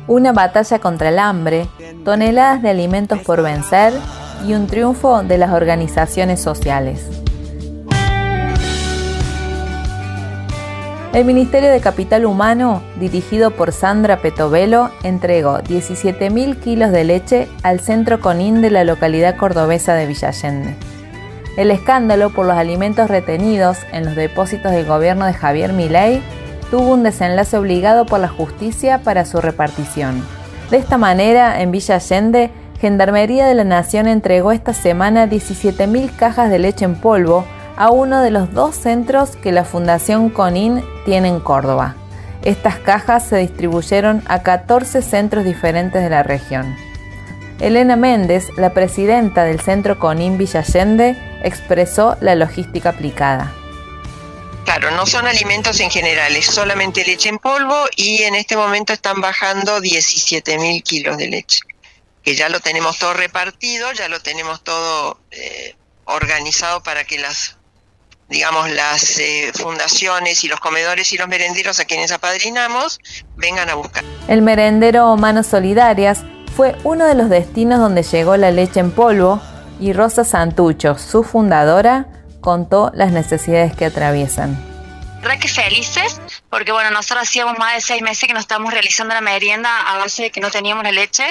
Una batalla contra el hambre, toneladas de alimentos por vencer y un triunfo de las organizaciones sociales. El Ministerio de Capital Humano, dirigido por Sandra Petovelo, entregó 17.000 kilos de leche al centro Conin de la localidad cordobesa de Villa Allende. El escándalo por los alimentos retenidos en los depósitos del gobierno de Javier Milei tuvo un desenlace obligado por la justicia para su repartición. De esta manera, en Villa Allende, Gendarmería de la Nación entregó esta semana 17.000 cajas de leche en polvo a uno de los 2 centros que la Fundación Conin tiene en Córdoba. Estas cajas se distribuyeron a 14 centros diferentes de la región. Elena Méndez, la presidenta del Centro Conin Villa Allende, expresó la logística aplicada. Claro, no son alimentos en general, es solamente leche en polvo y en este momento están bajando 17.000 kilos de leche. Que ya lo tenemos todo repartido, ya lo tenemos todo organizado para que las fundaciones y los comedores y los merenderos a quienes apadrinamos vengan a buscar. El merendero Manos Solidarias fue uno de los destinos donde llegó la leche en polvo y Rosa Santucho, su fundadora, contó las necesidades que atraviesan. La verdad que felices, porque nosotros hacíamos más de 6 meses que no estábamos realizando la merienda a base de que no teníamos la leche.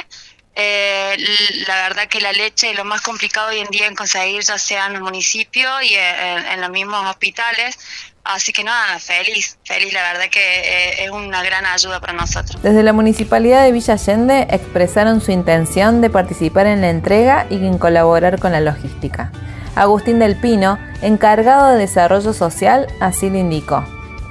La verdad que la leche es lo más complicado hoy en día en conseguir, ya sea en el municipio y en los mismos hospitales. Así que nada, feliz, la verdad que es una gran ayuda para nosotros. Desde la Municipalidad de Villa Allende expresaron su intención de participar en la entrega y en colaborar con la logística. Agustín del Pino, encargado de Desarrollo Social, así lo indicó.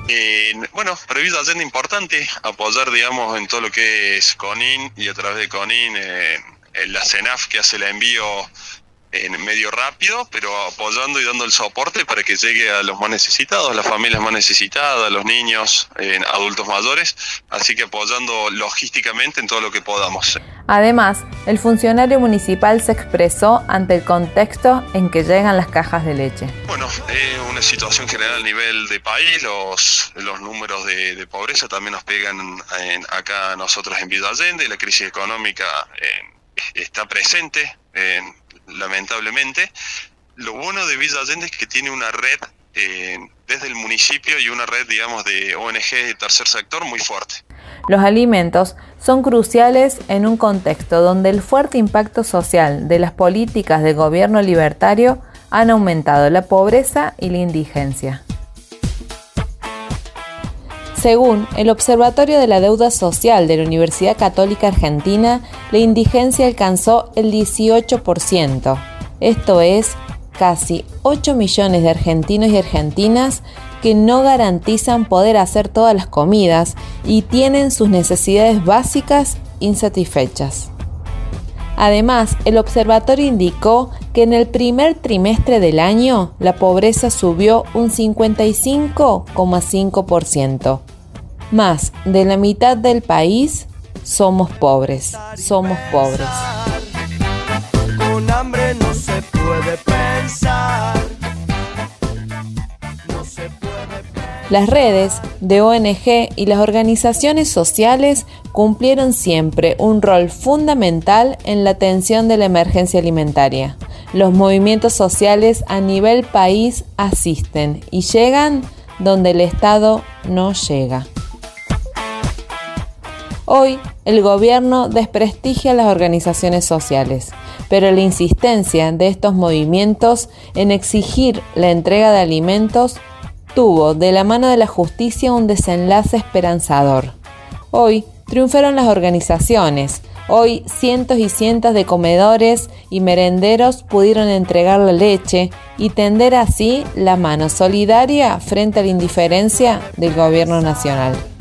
Para Villa Allende es importante apoyar, en todo lo que es Conin y a través de Conin la CENAF que hace el envío en medio rápido, pero apoyando y dando el soporte para que llegue a los más necesitados, las familias más necesitadas, los niños, adultos mayores, así que apoyando logísticamente en todo lo que podamos. Además, el funcionario municipal se expresó ante el contexto en que llegan las cajas de leche. Una situación general a nivel de país, los números de pobreza también nos pegan acá nosotros en Villa Allende, la crisis económica está presente, lamentablemente. Lo bueno de Villa Allende es que tiene una red desde el municipio y una red, de ONG de tercer sector muy fuerte. Los alimentos son cruciales en un contexto donde el fuerte impacto social de las políticas del gobierno libertario han aumentado la pobreza y la indigencia. Según el Observatorio de la Deuda Social de la Universidad Católica Argentina, la indigencia alcanzó el 18%. Esto es, casi 8 millones de argentinos y argentinas que no garantizan poder hacer todas las comidas y tienen sus necesidades básicas insatisfechas. Además, el observatorio indicó que en el primer trimestre del año la pobreza subió un 55,5%. Más de la mitad del país somos pobres. Con hambre no se puede pensar. Las redes de ONG y las organizaciones sociales cumplieron siempre un rol fundamental en la atención de la emergencia alimentaria. Los movimientos sociales a nivel país asisten y llegan donde el Estado no llega. Hoy, el gobierno desprestigia a las organizaciones sociales, pero la insistencia de estos movimientos en exigir la entrega de alimentos tuvo de la mano de la justicia un desenlace esperanzador. Hoy triunfaron las organizaciones. Hoy cientos y cientos de comedores y merenderos pudieron entregar la leche y tender así la mano solidaria frente a la indiferencia del gobierno nacional.